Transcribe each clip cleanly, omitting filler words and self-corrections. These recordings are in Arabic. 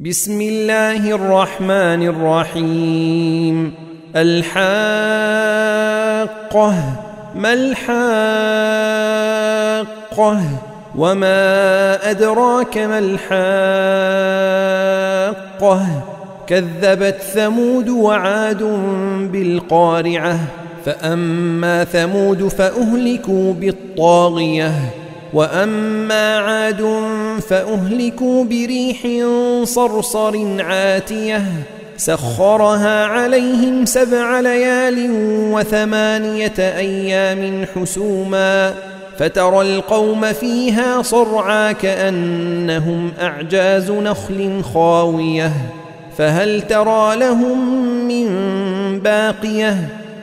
بسم الله الرحمن الرحيم. الحاقة. ما الحاقة؟ وما أدراك ما الحاقة؟ كذبت ثمود وعاد بالقارعة. فأما ثمود فأهلكوا بالطاغية، وأما عاد فأهلكوا بريح صرصر عاتية سخرها عليهم 7 ليال و8 أيام حسوما، فترى القوم فيها صرعى كأنهم أعجاز نخل خاوية، فهل ترى لهم من باقية؟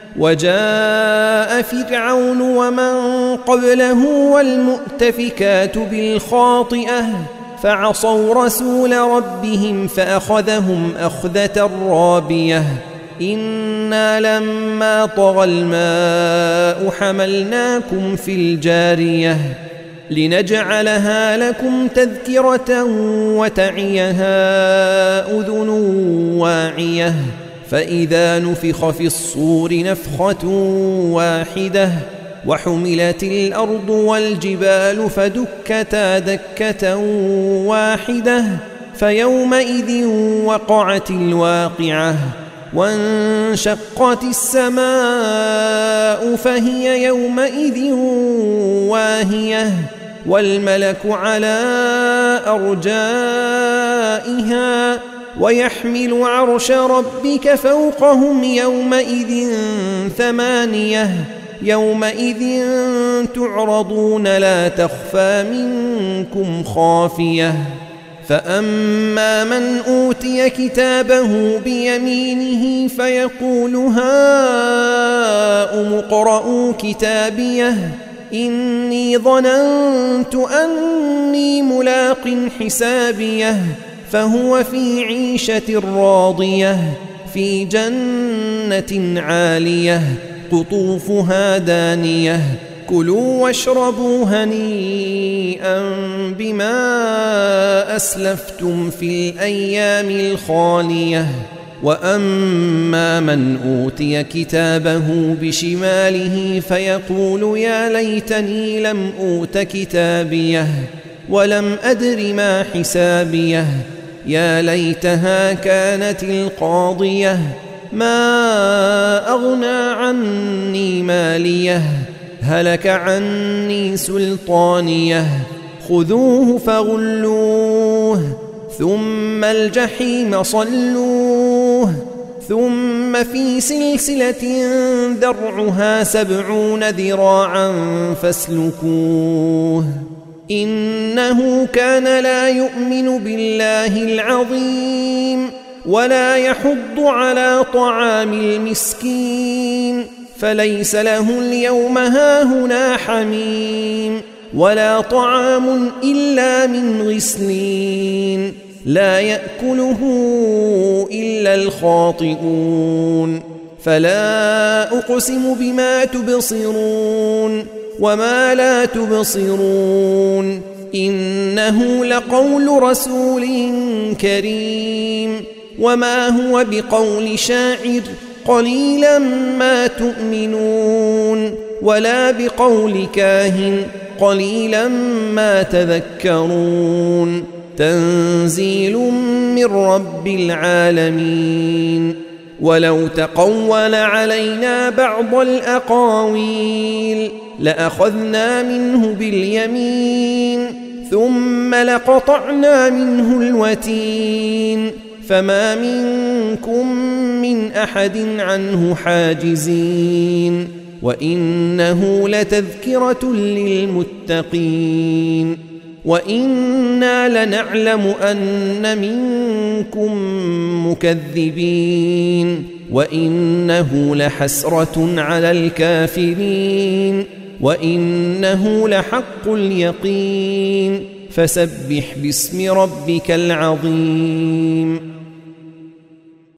وجاء فرعون ومن قبله والمؤتفكات بالخاطئة فعصوا رسول ربهم فأخذهم أخذة رابية. إنا لما طغى الماء حملناكم في الجارية لنجعلها لكم تذكرة وتعيها أذن واعية. فإذا نفخ في الصور نفخة واحدة وحملت الأرض والجبال فدكتا دكة واحدة فيومئذ وقعت الواقعة، وانشقت السماء فهي يومئذ واهية، والملك على أرجائها ويحمل عرش ربك فوقهم يومئذ 8. يومئذ تعرضون لا تخفى منكم خافية. فأما من أوتي كتابه بيمينه فيقول هاؤم اقرءوا كتابيه إني ظننت أني ملاق حسابيه، فهو في عيشة راضية في جنة عالية قطوفها دانية. كلوا واشربوا هنيئا بما أسلفتم في الأيام الخالية. وأما من أوتي كتابه بشماله فيقول يا ليتني لم أوت كتابيه ولم أدر ما حسابيه، يا ليتها كانت القاضية ما أغنى عني ماليه، هلك عني سلطانيه. خذوه فغلوه ثم الجحيم صلوه ثم في سلسلة ذرعها 70 ذراعا فاسلكوه إنه كان لا يؤمن بالله العظيم ولا يحض على طعام المسكين، فليس له اليوم هاهنا حميم ولا طعام إلا من غسلين لا يأكله إلا الخاطئون. فلا أقسم بما تبصرون وما لا تبصرون إنه لقول رسول كريم وما هو بقول شاعر قليلا ما تؤمنون ولا بقول كاهن قليلا ما تذكرون. تنزيل من رب العالمين. ولو تقول علينا بعض الأقاويل لأخذنا منه باليمين ثم لقطعنا منه الوتين، فما منكم من أحد عنه حاجزين. وإنه لتذكرة للمتقين. وإنا لنعلم أن منكم مكذبين وإنه لحسرة على الكافرين وإنه لحق اليقين. فسبح باسم ربك العظيم.